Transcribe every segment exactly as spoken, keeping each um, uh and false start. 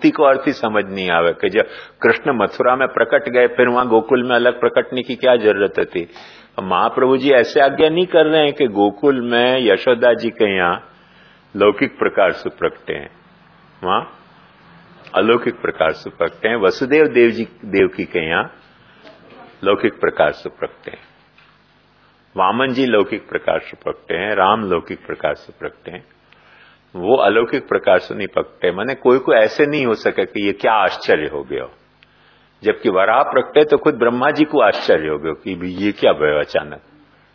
पंक्ति को अर्थ ही समझ नहीं आवे कि जब कृष्ण मथुरा में प्रकट गए फिर वहां गोकुल में अलग प्रकटने की क्या जरूरत थी। महाप्रभु जी ऐसे आज्ञा नहीं कर रहे हैं कि गोकुल में यशोदा जी के यहाँ लौकिक प्रकार से प्रकटे हैं, वहां अलौकिक प्रकार से प्रकटे हैं। वसुदेव देव जी देवकी के यहाँ लौकिक प्रकार से प्रकटे हैं, वामन जी लौकिक प्रकार से प्रकटे हैं, राम लौकिक प्रकार से प्रकटे हैं, वो अलौकिक प्रकार से नहीं प्रकटे। माने कोई को ऐसे नहीं हो सके कि ये क्या आश्चर्य हो गया, जबकि वराह प्रकटे तो खुद ब्रह्मा जी को आश्चर्य हो गया कि ये क्या भयो अचानक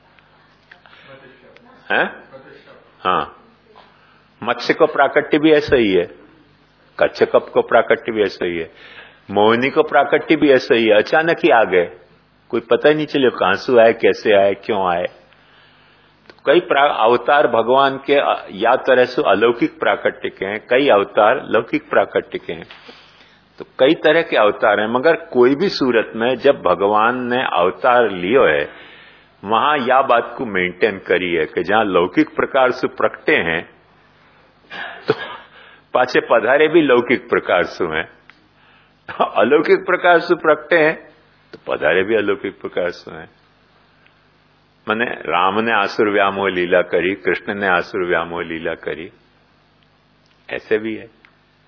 है। हाँ, मत्स्य को प्राकट्य भी ऐसा ही है, कच्छप को प्राकट्य भी ऐसा ही है, मोहिनी को प्राकट्य भी ऐसा ही है, अचानक ही आ गए, कोई पता ही नहीं चले कहां से आए, कैसे आए, क्यों आए। तो कई अवतार भगवान के या तरह से अलौकिक प्राकट्य के हैं, कई अवतार लौकिक प्राकट्य के हैं, तो कई तरह के अवतार हैं। मगर कोई भी सूरत में जब भगवान ने अवतार लियो है वहां या बात को मेंटेन करी है कि जहां लौकिक प्रकार से प्रकटे हैं तो पाछे पधारे भी लौकिक प्रकार से हैं, अलौकिक प्रकार से प्रकटे हैं तो पधारे भी अलौकिक प्रकार से हैं। माने राम ने आसुर व्यामोह लीला करी, कृष्ण ने आसुर व्यामोह लीला करी, ऐसे भी है।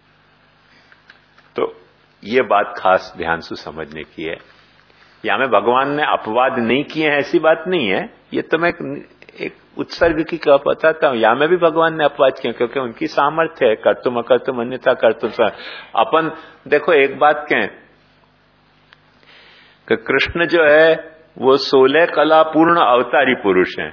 तो ये बात खास ध्यान से समझने की है। या में भगवान ने अपवाद नहीं किए हैं ऐसी बात नहीं है, ये तो मैं एक उत्सर्ग की क्या बताता हूं। या में भी भगवान ने अपवाद किया क्योंकि उनकी सामर्थ्य है, कर्तुम अकर्तुम अन्यथा कर्तुम। अपन देखो एक बात कहें कि कृष्ण जो है वो सोलह कला पूर्ण अवतारी पुरुष हैं।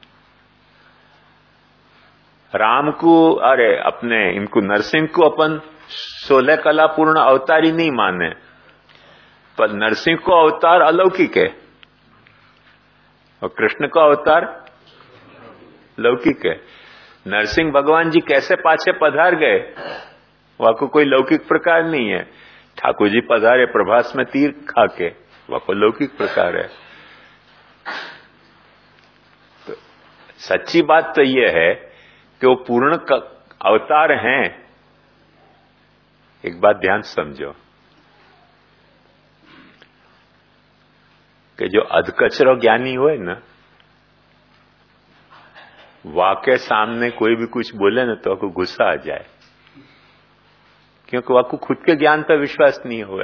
राम को अरे अपने इनको नरसिंह को अपन सोलह कला पूर्ण अवतारी नहीं माने, पर नरसिंह को अवतार अलौकिक है और कृष्ण को अवतार लौकिक है। नरसिंह भगवान जी कैसे पाछे पधार गए वहां को कोई लौकिक प्रकार नहीं है। ठाकुर जी पधारे प्रभास में तीर खाके, वहां को लौकिक प्रकार है। तो सच्ची बात तो यह है कि वो पूर्ण अवतार हैं। एक बात ध्यान समझो कि जो अधकचरो ज्ञानी हुए ना, वाके सामने कोई भी कुछ बोले ना तो आपको गुस्सा आ जाए, क्योंकि वाकू खुद के ज्ञान पर विश्वास नहीं हुआ।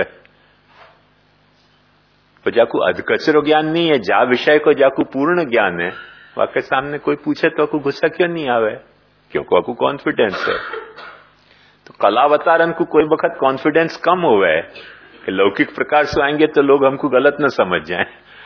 तो जाकू अधकचरो ज्ञान नहीं है, जा विषय को जाकू पूर्ण ज्ञान है, वाके सामने कोई पूछे तो आपको गुस्सा क्यों नहीं आवे, क्योंकि वाकू कॉन्फिडेंस है। तो कलावतारन को कोई वक्त कॉन्फिडेंस कम हुआ है कि लौकिक प्रकार से आएंगे तो लोग हमको गलत न समझ जाएं।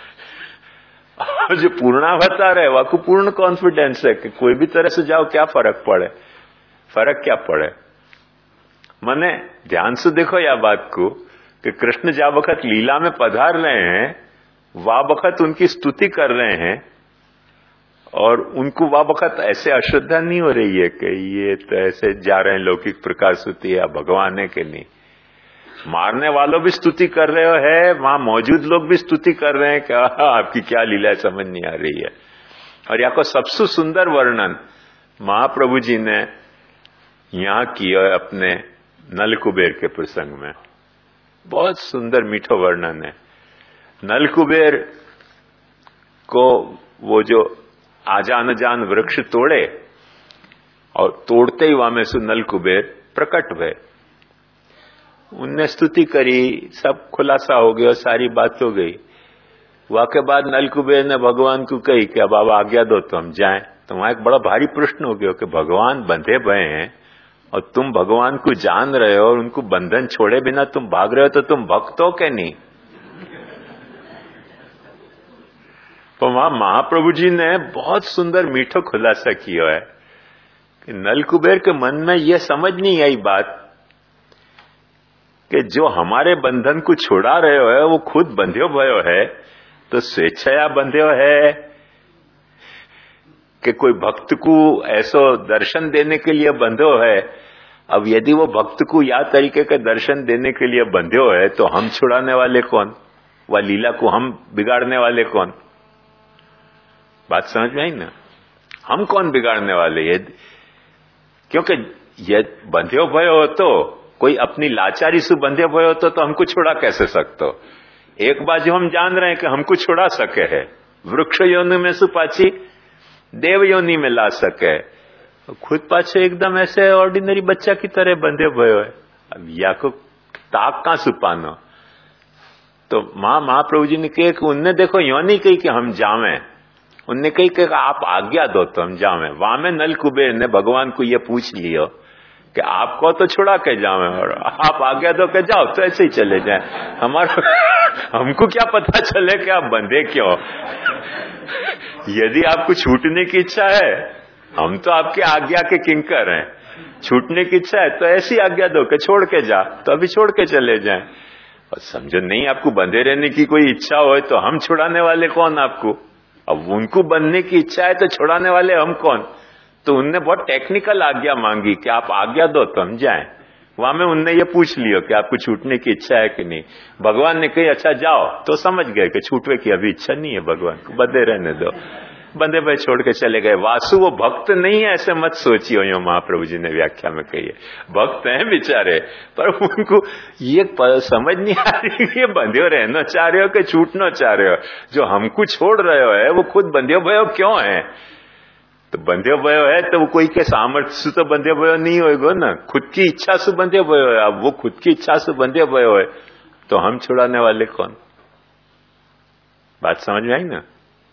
और जो पूर्णावतार है वह को पूर्ण कॉन्फिडेंस है कि कोई भी तरह से जाओ क्या फर्क पड़े, फर्क क्या पड़े। माने ध्यान से देखो या बात को कि कृष्ण जा वक्त लीला में पधार रहे हैं, वह वक्त उनकी स्तुति कर रहे हैं और उनको वह वक्त ऐसे अश्रद्धा नहीं हो रही है कि ये तो ऐसे जा रहे हैं लौकिक प्रकार स्तुति या भगवान है कि नहीं। मारने वालों भी स्तुति कर रहे हो है, वहां मौजूद लोग भी स्तुति कर रहे हैं कि आपकी क्या लीला है समझ नहीं आ रही है। और यहाँ को सबसे सुंदर वर्णन महाप्रभु जी ने यहाँ किया अपने नल कुबेर के प्रसंग में। बहुत सुंदर मीठो वर्णन है। नल कुबेर को वो जो आजान जान वृक्ष तोड़े और तोड़ते ही वहां में से नल कुबेर प्रकट हुए, उनने स्तुति करी, सब खुलासा हो गया, सारी बात हो गई। वहां के बाद नल कुबेर ने भगवान को कही कि अब आप आज्ञा दो तो हम जाएं। तो वहां एक बड़ा भारी प्रश्न हो गया कि भगवान बंधे भये हैं और तुम भगवान को जान रहे हो और उनको बंधन छोड़े बिना तुम भाग रहे हो, तो तुम भक्त हो क्या नहीं। तो वहां महाप्रभु जी ने बहुत सुंदर मीठो खुलासा किया है कि नल कुबेर के मन में यह समझ नहीं आई बात कि जो हमारे बंधन को छुड़ा रहे हो वो खुद बंध्यो भयो है, तो स्वेच्छया बंध्यो है कि कोई भक्त को ऐसो दर्शन देने के लिए बंध्यो है। अब यदि वो भक्त को या तरीके के दर्शन देने के लिए बंध्यो है तो हम छुड़ाने वाले कौन, वह लीला को हम बिगाड़ने वाले कौन। बात समझ में आई ना, हम कौन बिगाड़ने वाले। ये क्योंकि ये बंध्यो भयो हो तो कोई अपनी लाचारी से बंधे हुए हो तो, तो हमको छुड़ा कैसे सकते हो? एक बाजू हम जान रहे हैं कि हमको छुड़ा सके है, वृक्ष योनि में से पाछी देव योनि में ला सके, खुद पाछे एकदम ऐसे ऑर्डिनरी बच्चा की तरह बंधे हुए हो। अब या को ताक कहां सुपानो? तो मां महाप्रभु जी ने कहे कि उनने देखो यो नहीं कही कि हम जावे, उनने कही कि आप आज्ञा दो तो हम जावे। वहां में नल कुबेर ने भगवान को ये पूछ लियो कि आपको तो छुड़ा के जावे और आप आज्ञा दो के जाओ, तो ऐसे ही चले जाए। हमारा हमको क्या पता चले कि आप बंधे क्यों? यदि आपको छूटने की इच्छा है, हम तो आपके आज्ञा के किंकर हैं, छूटने की इच्छा है तो ऐसी आज्ञा दो कि छोड़ के जा, तो अभी छोड़ के चले जाएं। और समझो नहीं आपको बंधे रहने की कोई इच्छा हो तो हम छुड़ाने वाले कौन आपको? अब उनको बंधने की इच्छा है तो छुड़ाने वाले हम कौन? तो उनने बहुत टेक्निकल आज्ञा मांगी कि आप आज्ञा दो तो हम जाएं। वहां में उनने ये पूछ लियो कि आपको छूटने की इच्छा है कि नहीं। भगवान ने कही अच्छा जाओ, तो समझ गए कि छूटने की अभी इच्छा नहीं है, भगवान को बंधे रहने दो। बंधे भाई छोड़ के चले गए। वासु वो भक्त नहीं है ऐसे मत सोचियो, यो महाप्रभु जी ने व्याख्या में कही है। भक्त हैं बेचारे, पर उनको ये समझ नहीं आ रही ये बंधे रहना चाह रहे हो कि छूटना चाह रहे हो। जो हमको छोड़ रहे हो है वो खुद बंधे भयो क्यों है? तो बंधे भयो है तो वो कोई के सामर्थ्य से तो बंधे भयो नहीं होएगा ना, खुद की इच्छा से बंधे भयो है। अब वो खुद की इच्छा से बंधे भयो है तो हम छुड़ाने वाले कौन? बात समझ में आई ना?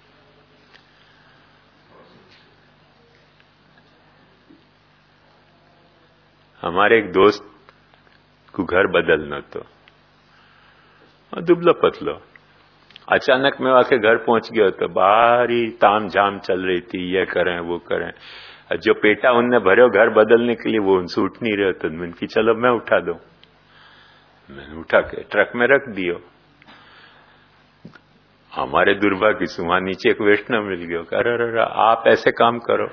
हमारे एक दोस्त को घर बदलना तो दुबला पतलो, अचानक मैं आके घर पहुंच गया तो बाहरी ताम झाम चल रही थी, ये करें वो करें। जो पेटा उनने भरे घर बदलने के लिए वो उनसे उठ नहीं रहे तो मैंने की चलो मैं उठा दो। मैंने उठा के ट्रक में रख दियो। हमारे दुर्भाग्य से वहां नीचे एक वैष्णव मिल गया, अरे अरे आप ऐसे काम करो।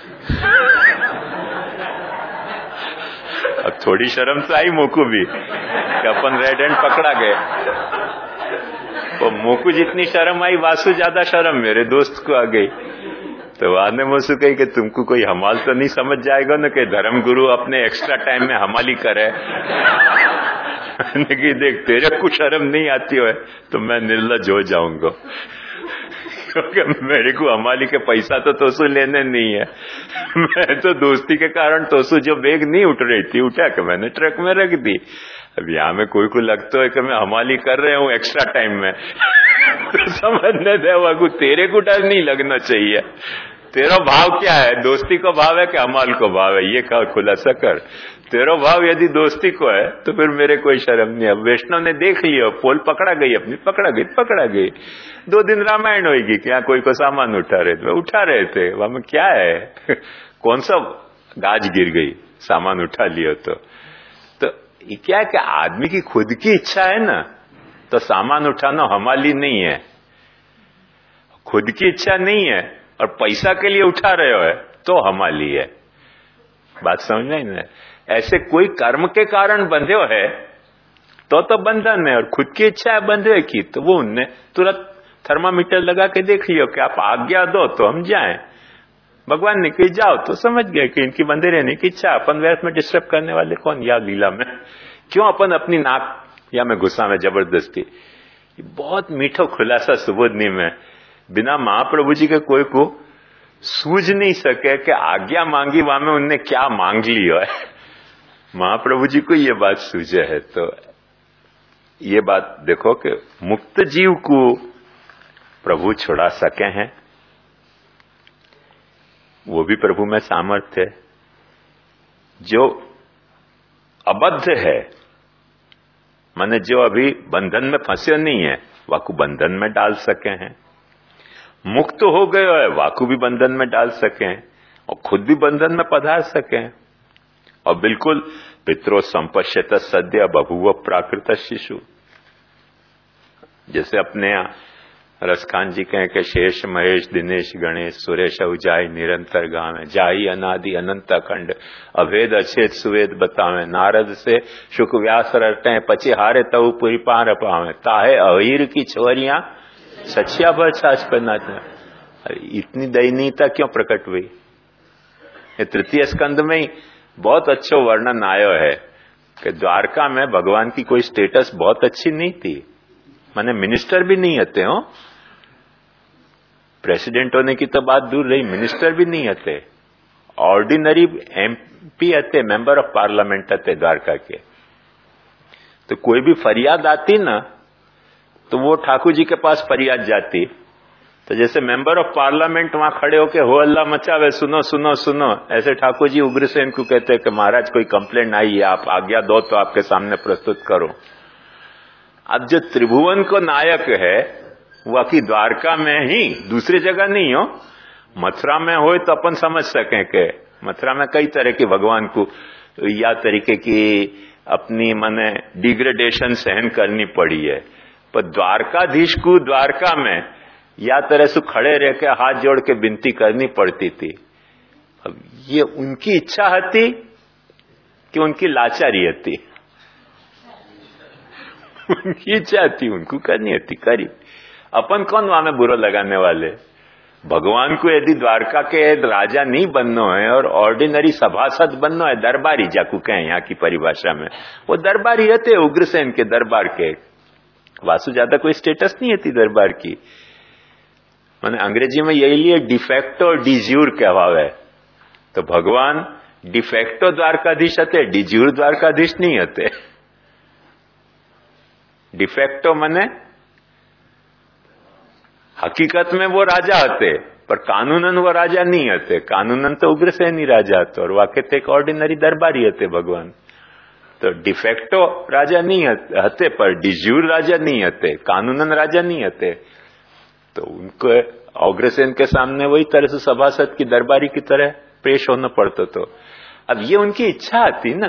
अब थोड़ी शर्म तो आई मोकू भी कि अपन रेड हैंड पकड़ा गए। तो मोकू जितनी शर्म आई वासु ज्यादा शर्म मेरे दोस्त को आ गई। तो आने मुझसे कही कि तुमको कोई हमाल तो नहीं समझ जाएगा ना कि धर्म गुरु अपने एक्स्ट्रा टाइम में हमाली करे। कि देख तेरे को शर्म नहीं आती है तो मैं निर्लज हो जाऊंगा, क्योंकि मेरे को हमाली के पैसा तो तोसू लेने नहीं है। मैं तो दोस्ती के कारण तोसू जो बैग नहीं उठ रही थी उठा के मैंने ट्रक में रख दी। अब यहाँ में कोई को लगता है कि मैं हमाली कर रहे हूँ एक्स्ट्रा टाइम में तो समझने दे वो तेरे को डर नहीं लगना चाहिए। तेरा भाव क्या है? दोस्ती को भाव है कि हमाल को भाव है? ये का खुलासा कर। तेरा भाव यदि दोस्ती को है तो फिर मेरे कोई शर्म नहीं है। वैष्णव ने देख लिया, पोल पकड़ा गई अपनी, पकड़ा गई पकड़ा गई। दो दिन रामायण होगी कि यहाँ कोई को सामान उठा रहे थे, उठा रहे थे। वहां में क्या है? कौन सा गाज गिर गई, सामान उठा लिया तो तो ये क्या है कि आदमी की खुद की इच्छा है ना, तो सामान उठाना हमाली नहीं है। खुद की इच्छा नहीं है और पैसा के लिए उठा रहे हो है तो हमाली है। बात समझ में ना? ऐसे कोई कर्म के कारण बंधे हो है तो तो बंधन है, और खुद की इच्छा है बंधे की तो वो उनने तुरंत थर्मामीटर लगा के देख लियो कि आप आज्ञा दो तो हम जाएं। भगवान ने कही जाओ तो समझ गए कि इनकी बंधे रहने की इच्छा। अपन व्यर्थ में डिस्टर्ब करने वाले कौन? या लीला में क्यों अपन अपनी नाक या में गुस्सा में जबरदस्ती। बहुत मीठो खुलासा सुबोधनी में बिना महाप्रभु जी के कोई को सूझ नहीं सके कि आज्ञा मांगी वहां में उनने क्या मांग लिया है। महाप्रभु जी को ये बात सूझे है। तो ये बात देखो कि मुक्त जीव को प्रभु छुड़ा सके हैं, वो भी प्रभु में सामर्थ्य है। जो अबद्ध है माने जो अभी बंधन में फंसे नहीं है वाकु बंधन में डाल सके हैं। मुक्त हो गए है वाकु भी बंधन में डाल सके और खुद भी बंधन में पधार सके। और बिल्कुल पितरो संपश्यत सद्य बभुव प्राकृत शिशु, जैसे अपने यहाँ रसखान जी कहें कि शेष महेश दिनेश गणेश सुरेश उजाई निरंतर गावे, जाई अनादि अनंत अखंड अभेद अछेद सुवेद बतावे, नारद से शुक व्यास रटे पची हारे तऊ पूरी पार पावे, ताहे अहीर की छोरियां सचिया भर छाछ पर नाचना। इतनी दयनीयता क्यों प्रकट हुई? तृतीय स्कंद में ही बहुत अच्छा वर्णन आयो है कि द्वारका में भगवान की कोई स्टेटस बहुत अच्छी नहीं थी, माने मिनिस्टर भी नहीं हते हो, प्रेसिडेंट होने की तो बात दूर रही, मिनिस्टर भी नहीं हते, ऑर्डिनरी एमपी हते, मेंबर ऑफ पार्लियामेंट हते द्वारका के। तो कोई भी फरियाद आती ना तो वो ठाकुर जी के पास फरियाद जाती, तो जैसे मेंबर ऑफ पार्लियामेंट वहां खड़े होके हो अल्लाह मचावे, सुनो सुनो सुनो, ऐसे ठाकुर जी उग्रसेन को कहते हैं कि महाराज कोई कंप्लेंट आई है, आप आज्ञा दो तो आपके सामने प्रस्तुत करो। अब जो त्रिभुवन को नायक है वह की द्वारका में ही, दूसरी जगह नहीं हो, मथुरा में हो तो अपन समझ सकें कि मथुरा में कई तरह के भगवान को या तरीके की अपनी माने डिग्रेडेशन सहन करनी पड़ी है, पर द्वारकाधीश को द्वारका में या तरह से खड़े रह के हाथ जोड़ के विनती करनी पड़ती थी। अब ये उनकी इच्छा थी कि उनकी लाचारी थी? उनकी इच्छा थी, उनको करनी थी, करी। अपन कौन वहां में बुरा लगाने वाले? भगवान को यदि द्वारका के राजा नहीं बनना है और ऑर्डिनरी सभासद बनना है, दरबारी जाकू कहें यहाँ की परिभाषा में, वो दरबारी रहते उग्रसेन के दरबार के, वासु ज्यादा कोई स्टेटस नहीं थी दरबार की। मैंने अंग्रेजी में यही लिए डिफेक्टो डिज्यूर कहवावे, तो भगवान डिफेक्टो द्वारकाधीश हते, डिज्यूर द्वारकाधीश नहीं हते। डिफेक्टो मने हकीकत में वो राजा हते, पर कानूनन वो राजा नहीं हते, कानूनन तो उग्रसेन ही राजा हते और वाकई एक ऑर्डिनरी दरबारी हते भगवान। तो डिफेक्टो राजा नहीं हते, पर डिज्यूर राजा नहीं हते, कानूनन राजा नहीं हते। तो उनको अग्रसेन के सामने वही तरह से सभासद की दरबारी की तरह पेश होना पड़ता। तो अब ये उनकी इच्छा थी ना,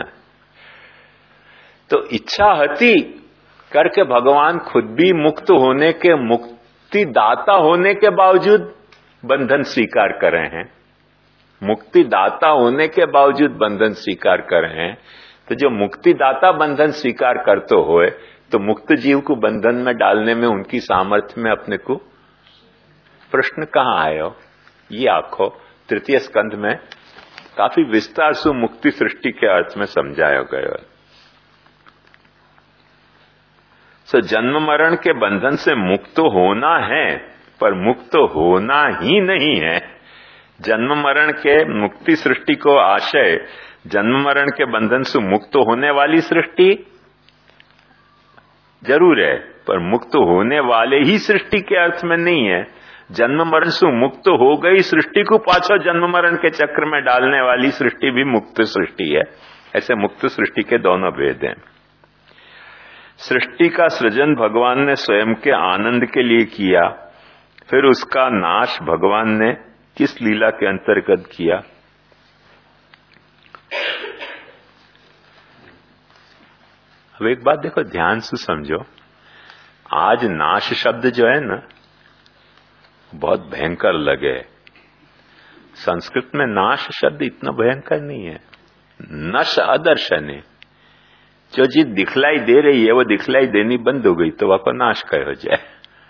तो इच्छा हती करके भगवान खुद भी मुक्त होने के, मुक्ति दाता होने के बावजूद बंधन स्वीकार कर रहे हैं, मुक्ति दाता होने के बावजूद बंधन स्वीकार कर रहे हैं। तो जो मुक्तिदाता बंधन स्वीकार करते हुए, तो मुक्त जीव को बंधन में डालने में उनकी सामर्थ्य में अपने को प्रश्न कहां आयो? ये आखो तृतीय स्कंध में काफी विस्तार से मुक्ति सृष्टि के अर्थ में समझाया गया है। सो जन्म मरण के बंधन से मुक्त होना है, पर मुक्त होना ही नहीं है। जन्म मरण के मुक्ति सृष्टि को आशय जन्म मरण के बंधन से मुक्त होने वाली सृष्टि जरूर है, पर मुक्त होने वाले ही सृष्टि के अर्थ में नहीं है। जन्म मरण से मुक्त हो गई सृष्टि को पाछो जन्म मरण के चक्र में डालने वाली सृष्टि भी मुक्त सृष्टि है। ऐसे मुक्त सृष्टि के दोनों भेद हैं। सृष्टि का सृजन भगवान ने स्वयं के आनंद के लिए किया, फिर उसका नाश भगवान ने किस लीला के अंतर्गत किया? अब एक बात देखो, ध्यान से समझो, आज नाश शब्द जो है ना बहुत भयंकर लगे। संस्कृत में नाश शब्द इतना भयंकर नहीं है। नश अदर्शने, जो चीज दिखलाई दे रही है वो दिखलाई देनी बंद हो गई तो वह को नाश कह हो जाए।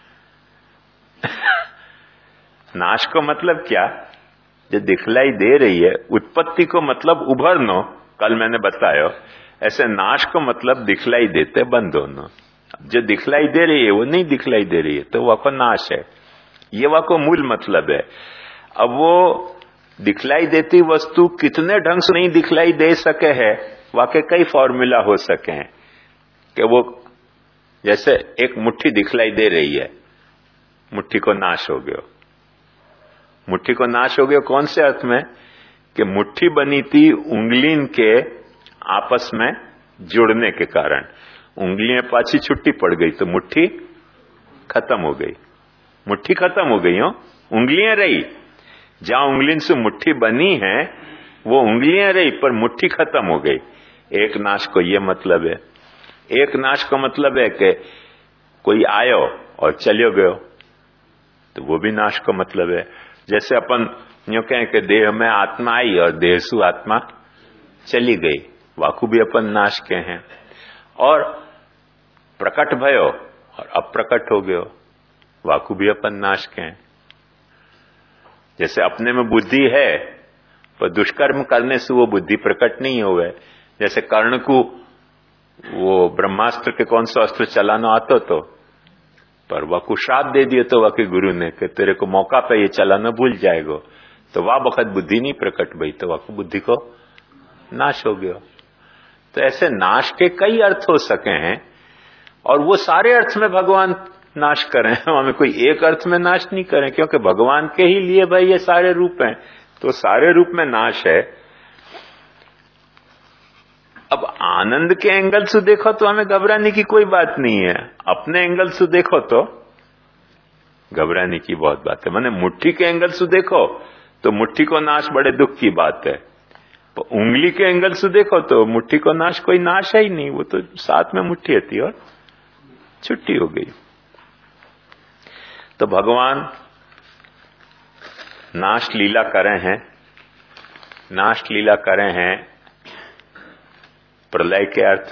नाश को मतलब क्या? जो दिखलाई दे रही है, उत्पत्ति को मतलब उभरनो, कल मैंने बताया, ऐसे नाश को मतलब दिखलाई देते बंद होना। जो दिखलाई दे रही है वो नहीं दिखलाई दे रही है तो वह को नाश है, ये वह को मूल मतलब है। अब वो दिखलाई देती वस्तु कितने ढंग से नहीं दिखलाई दे सके है, वाकई कई फॉर्मूला हो सके हैं कि वो जैसे एक मुट्ठी दिखलाई दे रही है, मुट्ठी को नाश हो गया। मुट्ठी को नाश हो गया कौन से अर्थ में? कि मुट्ठी बनी थी उंगलियों के आपस में जुड़ने के कारण, उंगलियां पाछी छुट्टी पड़ गई तो मुट्ठी खत्म हो गई। मुट्ठी खत्म हो गई हो, उंगलियां रही। जहां उंगलियों से मुट्ठी बनी है वो उंगलियां रही, पर मुट्ठी खत्म हो गई। एक नाश को ये मतलब है। एक नाश का मतलब है कि कोई आयो और चलो गयो, तो वो भी नाश का मतलब है। जैसे अपन यूं कहें कि देह में आत्मा आई और देह से आत्मा चली गई, वाकु भी अपन नाश के हैं। और प्रकट भयो और अप्रकट हो गयो, वाकु भी अपन नाश के हैं। जैसे अपने में बुद्धि है पर दुष्कर्म करने से वो बुद्धि प्रकट नहीं होवे। जैसे कर्ण को वो ब्रह्मास्त्र के कौन सा अस्त्र चलाना आता तो, पर वह को श्राप दे दिए तो वह के गुरु ने कि तेरे को मौका पे ये चलाना भूल जाएगो, तो वह वक्त बुद्धि नहीं प्रकट भई तो वह को बुद्धि को नाश हो गया। तो ऐसे नाश के कई अर्थ हो सके हैं, और वो सारे अर्थ में भगवान नाश करें, हमें कोई एक अर्थ में नाश नहीं करें, क्योंकि भगवान के ही लिए भाई ये सारे रूप हैं, तो सारे रूप में नाश है। अब आनंद के एंगल से देखो तो हमें घबराने की कोई बात नहीं है, अपने एंगल से देखो तो घबराने की बहुत बात है। माने मुट्ठी के एंगल से देखो तो मुट्ठी को नाश बड़े दुख की बात है, तो उंगली के एंगल से देखो तो मुट्ठी को नाश कोई नाश है ही नहीं, वो तो साथ में मुट्ठी होती और छुट्टी हो गई। तो भगवान नाश लीला करे हैं, नाश लीला करे हैं प्रलय के अर्थ